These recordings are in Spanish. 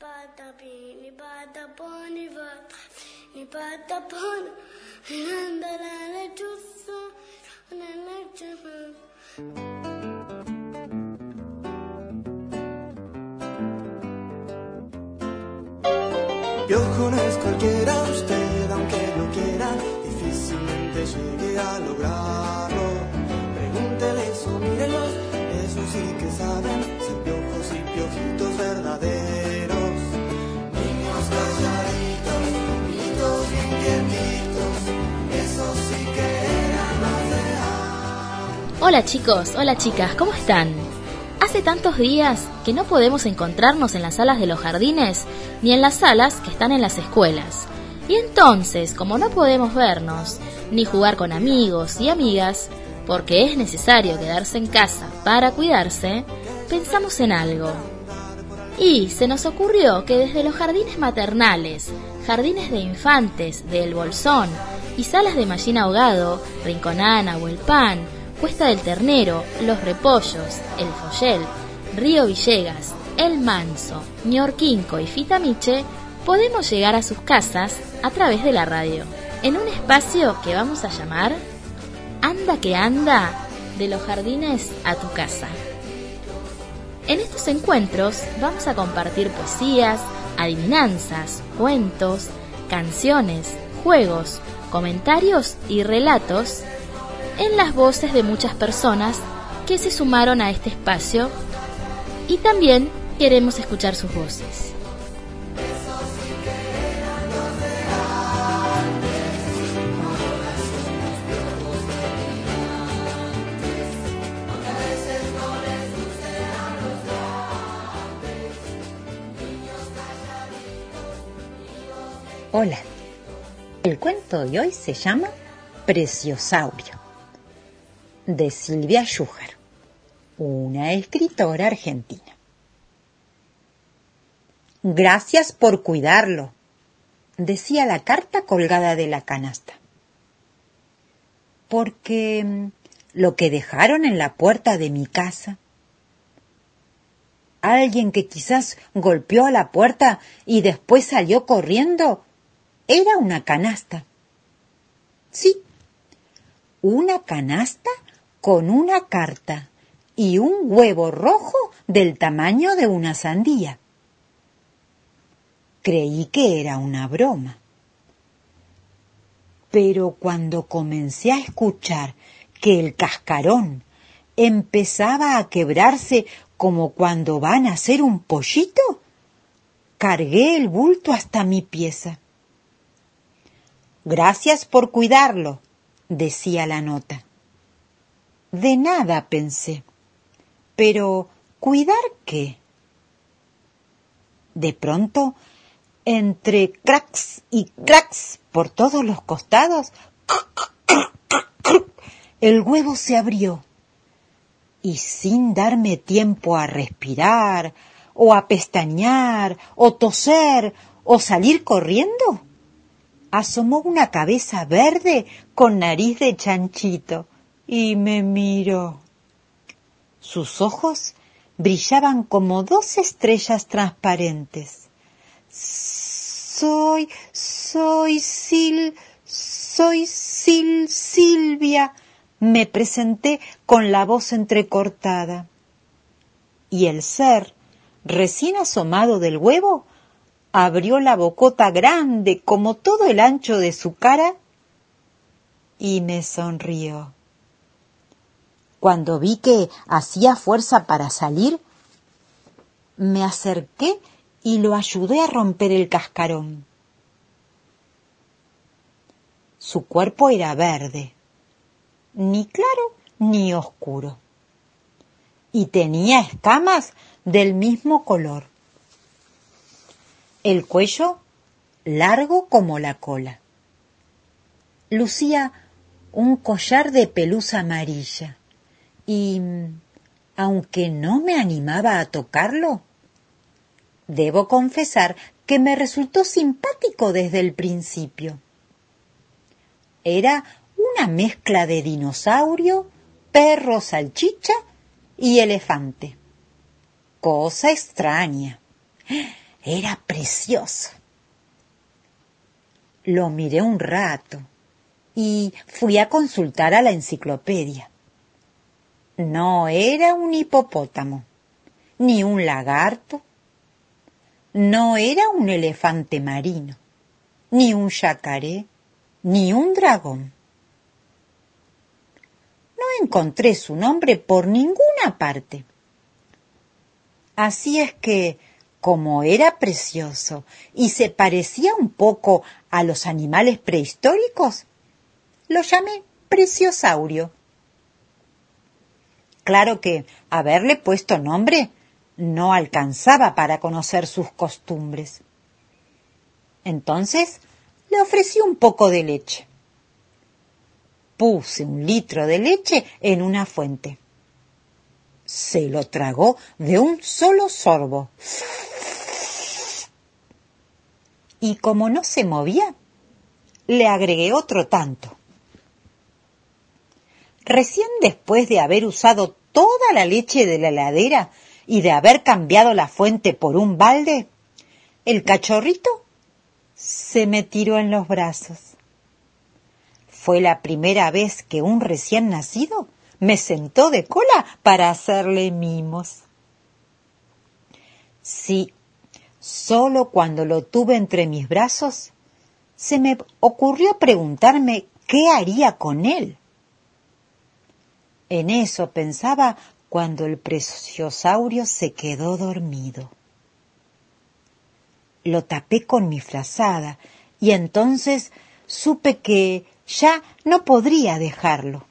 Piojo no es cualquiera, usted aunque lo quiera, difícilmente llegue a lograrlo. Pregúntele eso, mírenlos, eso sí que saben, ser piojos y piojitos verdaderos. Niños calladitos, niños bien quietitos, eso sí que eran más real. Hola chicos, hola chicas, ¿cómo están? Hace tantos días que no podemos encontrarnos en las salas de los jardines ni en las salas que están en las escuelas. Y entonces, como no podemos vernos ni jugar con amigos y amigas, porque es necesario quedarse en casa para cuidarse, pensamos en algo. Y se nos ocurrió que desde los jardines maternales, jardines de infantes de El Bolsón y salas de Mallín Ahogado, Rinconana, Huelpán, Cuesta del Ternero, Los Repollos, El Follel, Río Villegas, El Manso, Ñorquinco y Fitamiche, podemos llegar a sus casas a través de la radio, en un espacio que vamos a llamar Anda que anda, de los jardines a tu casa. En estos encuentros vamos a compartir poesías, adivinanzas, cuentos, canciones, juegos, comentarios y relatos en las voces de muchas personas que se sumaron a este espacio, y también queremos escuchar sus voces. Hola, el cuento de hoy se llama Preciosaurio, de Silvia Schuher, una escritora argentina. Gracias por cuidarlo, decía la carta colgada de la canasta. Porque lo que dejaron en la puerta de mi casa, alguien que quizás golpeó a la puerta y después salió corriendo, era una canasta. Sí, una canasta con una carta y un huevo rojo del tamaño de una sandía. Creí que era una broma. Pero cuando comencé a escuchar que el cascarón empezaba a quebrarse como cuando van a hacer un pollito, cargué el bulto hasta mi pieza. Gracias por cuidarlo, decía la nota. De nada, pensé. Pero, ¿cuidar qué? De pronto, entre cracks y cracks por todos los costados, el huevo se abrió. Y sin darme tiempo a respirar, o a pestañear, o toser, o salir corriendo, asomó una cabeza verde con nariz de chanchito y me miró. Sus ojos brillaban como 2 estrellas transparentes. Soy Silvia, me presenté con la voz entrecortada. Y el ser, recién asomado del huevo, abrió la bocota grande como todo el ancho de su cara y me sonrió. Cuando vi que hacía fuerza para salir, me acerqué y lo ayudé a romper el cascarón. Su cuerpo era verde, ni claro ni oscuro, y tenía escamas del mismo color. El cuello largo como la cola. Lucía un collar de pelusa amarilla y, aunque no me animaba a tocarlo, debo confesar que me resultó simpático desde el principio. Era una mezcla de dinosaurio, perro salchicha y elefante. Cosa extraña. Era precioso. Lo miré un rato y fui a consultar a la enciclopedia. No era un hipopótamo, ni un lagarto, no era un elefante marino, ni un yacaré, ni un dragón. No encontré su nombre por ninguna parte. Así es que, como era precioso y se parecía un poco a los animales prehistóricos, lo llamé Preciosaurio. Claro que haberle puesto nombre no alcanzaba para conocer sus costumbres. Entonces le ofrecí un poco de leche. Puse 1 litro de leche en una fuente. Se lo tragó de un solo sorbo. Y como no se movía, le agregué otro tanto. Recién después de haber usado toda la leche de la heladera y de haber cambiado la fuente por un balde, el cachorrito se me tiró en los brazos. Fue la primera vez que un recién nacido me sentó de cola para hacerle mimos. Sí, solo cuando lo tuve entre mis brazos, se me ocurrió preguntarme qué haría con él. En eso pensaba cuando el Preciosaurio se quedó dormido. Lo tapé con mi frazada y entonces supe que ya no podría dejarlo.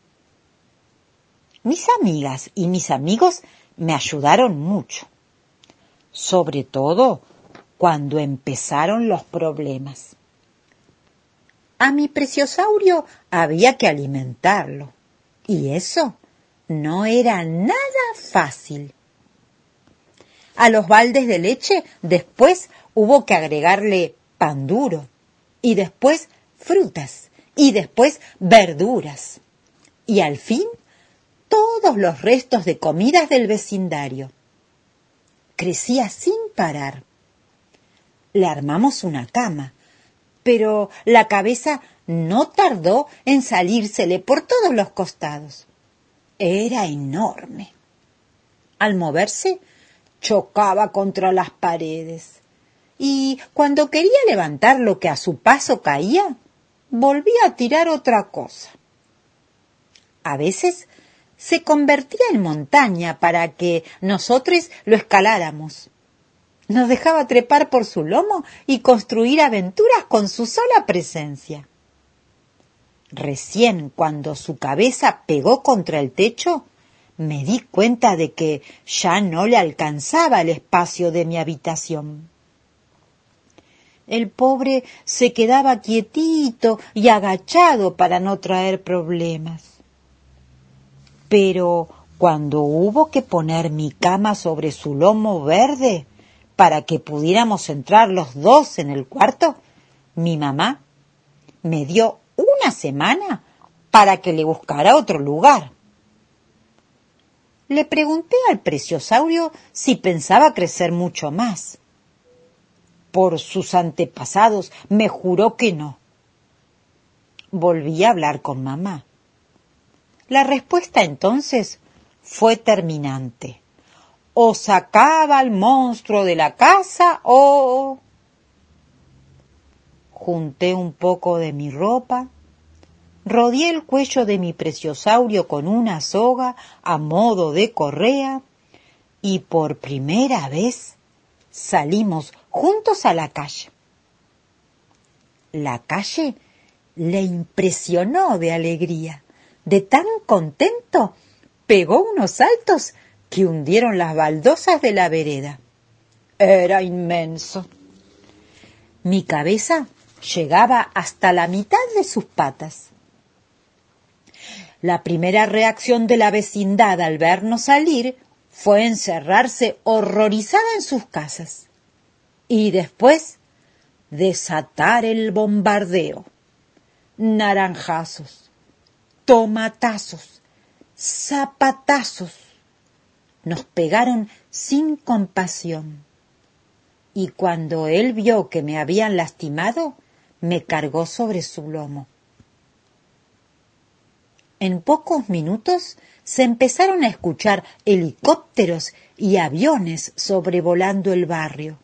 Mis amigas y mis amigos me ayudaron mucho, sobre todo cuando empezaron los problemas. A mi Preciosaurio había que alimentarlo, y eso no era nada fácil. A los baldes de leche después hubo que agregarle pan duro, y después frutas, y después verduras, y al fin todos los restos de comidas del vecindario. Crecía sin parar. Le armamos una cama, pero la cabeza no tardó en salírsele por todos los costados. Era enorme. Al moverse, chocaba contra las paredes, y cuando quería levantar lo que a su paso caía, volvía a tirar otra cosa. A veces se convertía en montaña para que nosotros lo escaláramos. Nos dejaba trepar por su lomo y construir aventuras con su sola presencia. Recién cuando su cabeza pegó contra el techo, me di cuenta de que ya no le alcanzaba el espacio de mi habitación. El pobre se quedaba quietito y agachado para no traer problemas. Pero cuando hubo que poner mi cama sobre su lomo verde para que pudiéramos entrar los dos en el cuarto, mi mamá me dio 1 semana para que le buscara otro lugar. Le pregunté al Preciosaurio si pensaba crecer mucho más. Por sus antepasados me juró que no. Volví a hablar con mamá. La respuesta entonces fue terminante. O sacaba al monstruo de la casa o... Junté un poco de mi ropa, rodeé el cuello de mi Preciosaurio con una soga a modo de correa y por primera vez salimos juntos a la calle. La calle le impresionó de alegría. De tan contento, pegó unos saltos que hundieron las baldosas de la vereda. Era inmenso. Mi cabeza llegaba hasta la mitad de sus patas. La primera reacción de la vecindad al vernos salir fue encerrarse horrorizada en sus casas y después desatar el bombardeo. Naranjazos, tomatazos, zapatazos. Nos pegaron sin compasión. y cuando él vio que me habían lastimado, me cargó sobre su lomo. En pocos minutos se empezaron a escuchar helicópteros y aviones sobrevolando el barrio.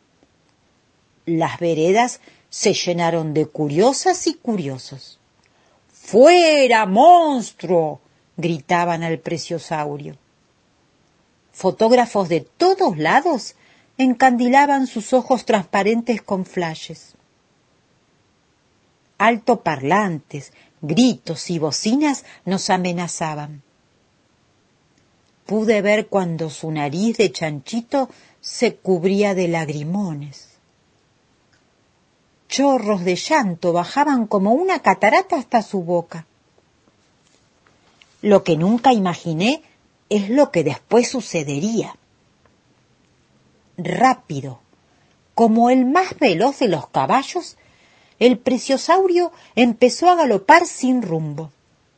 Las veredas se llenaron de curiosas y curiosos. ¡Fuera, monstruo!, gritaban al Preciosaurio. Fotógrafos de todos lados encandilaban sus ojos transparentes con flashes. Altoparlantes, gritos y bocinas nos amenazaban. Pude ver cuando su nariz de chanchito se cubría de lagrimones. Chorros de llanto bajaban como una catarata hasta su boca. Lo que nunca imaginé es lo que después sucedería. Rápido, como el más veloz de los caballos, el Preciosaurio empezó a galopar sin rumbo.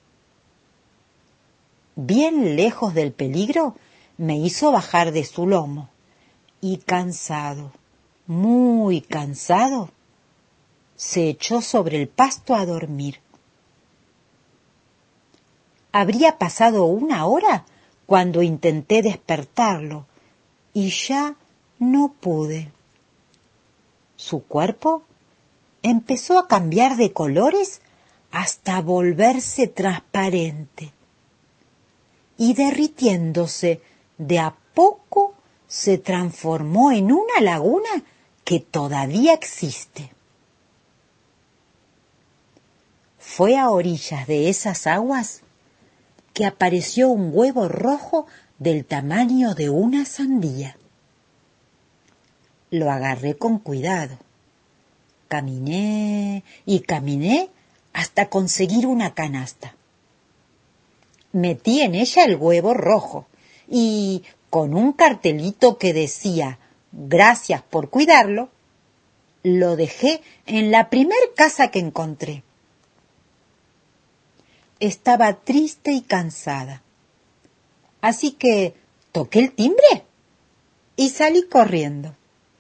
Bien lejos del peligro, me hizo bajar de su lomo y cansado, muy cansado, se echó sobre el pasto a dormir. Habría pasado 1 hora cuando intenté despertarlo y ya no pude. Su cuerpo empezó a cambiar de colores hasta volverse transparente y derritiéndose de a poco se transformó en una laguna que todavía existe. Fue a orillas de esas aguas que apareció un huevo rojo del tamaño de una sandía. Lo agarré con cuidado. Caminé y caminé hasta conseguir una canasta. Metí en ella el huevo rojo y, con un cartelito que decía «Gracias por cuidarlo», lo dejé en la primer casa que encontré. Estaba triste y cansada, así que toqué el timbre y salí corriendo.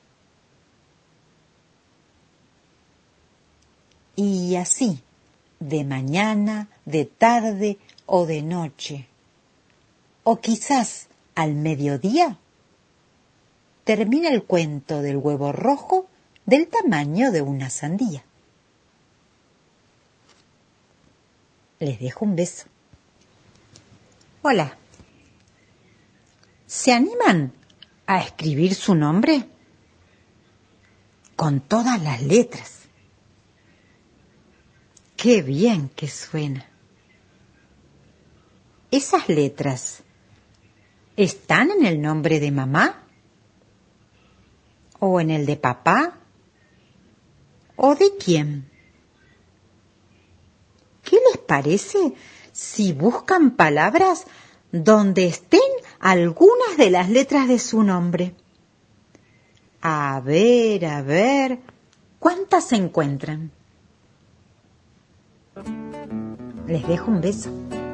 Y así, de mañana, de tarde o de noche, o quizás al mediodía, termina el cuento del huevo rojo del tamaño de una sandía. Les dejo un beso. Hola. ¿Se animan a escribir su nombre? Con todas las letras. ¡Qué bien que suena! ¿Esas letras están en el nombre de mamá? ¿O en el de papá? ¿O de quién? ¿Qué les parece si buscan palabras donde estén algunas de las letras de su nombre? A ver, ¿cuántas se encuentran? Les dejo un beso.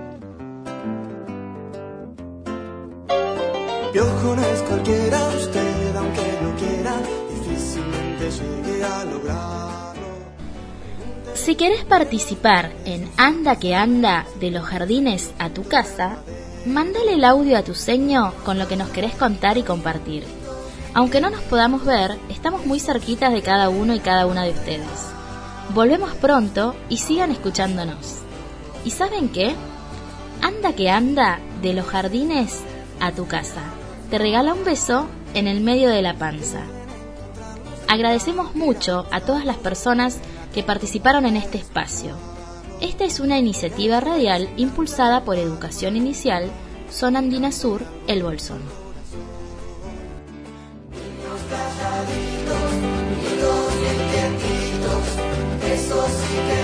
Piojo no es cualquiera, usted aunque lo quiera, difícilmente llegue a lograrlo. Si querés participar en Anda que Anda de los Jardines a tu casa, mándale el audio a tu seño con lo que nos querés contar y compartir. Aunque no nos podamos ver, estamos muy cerquitas de cada uno y cada una de ustedes. Volvemos pronto y sigan escuchándonos. ¿Y saben qué? Anda que Anda de los Jardines a tu casa. Te regala un beso en el medio de la panza. Agradecemos mucho a todas las personas que participaron en este espacio. Esta es una iniciativa radial impulsada por Educación Inicial, Zona Andina Sur, El Bolsón. Esos sí que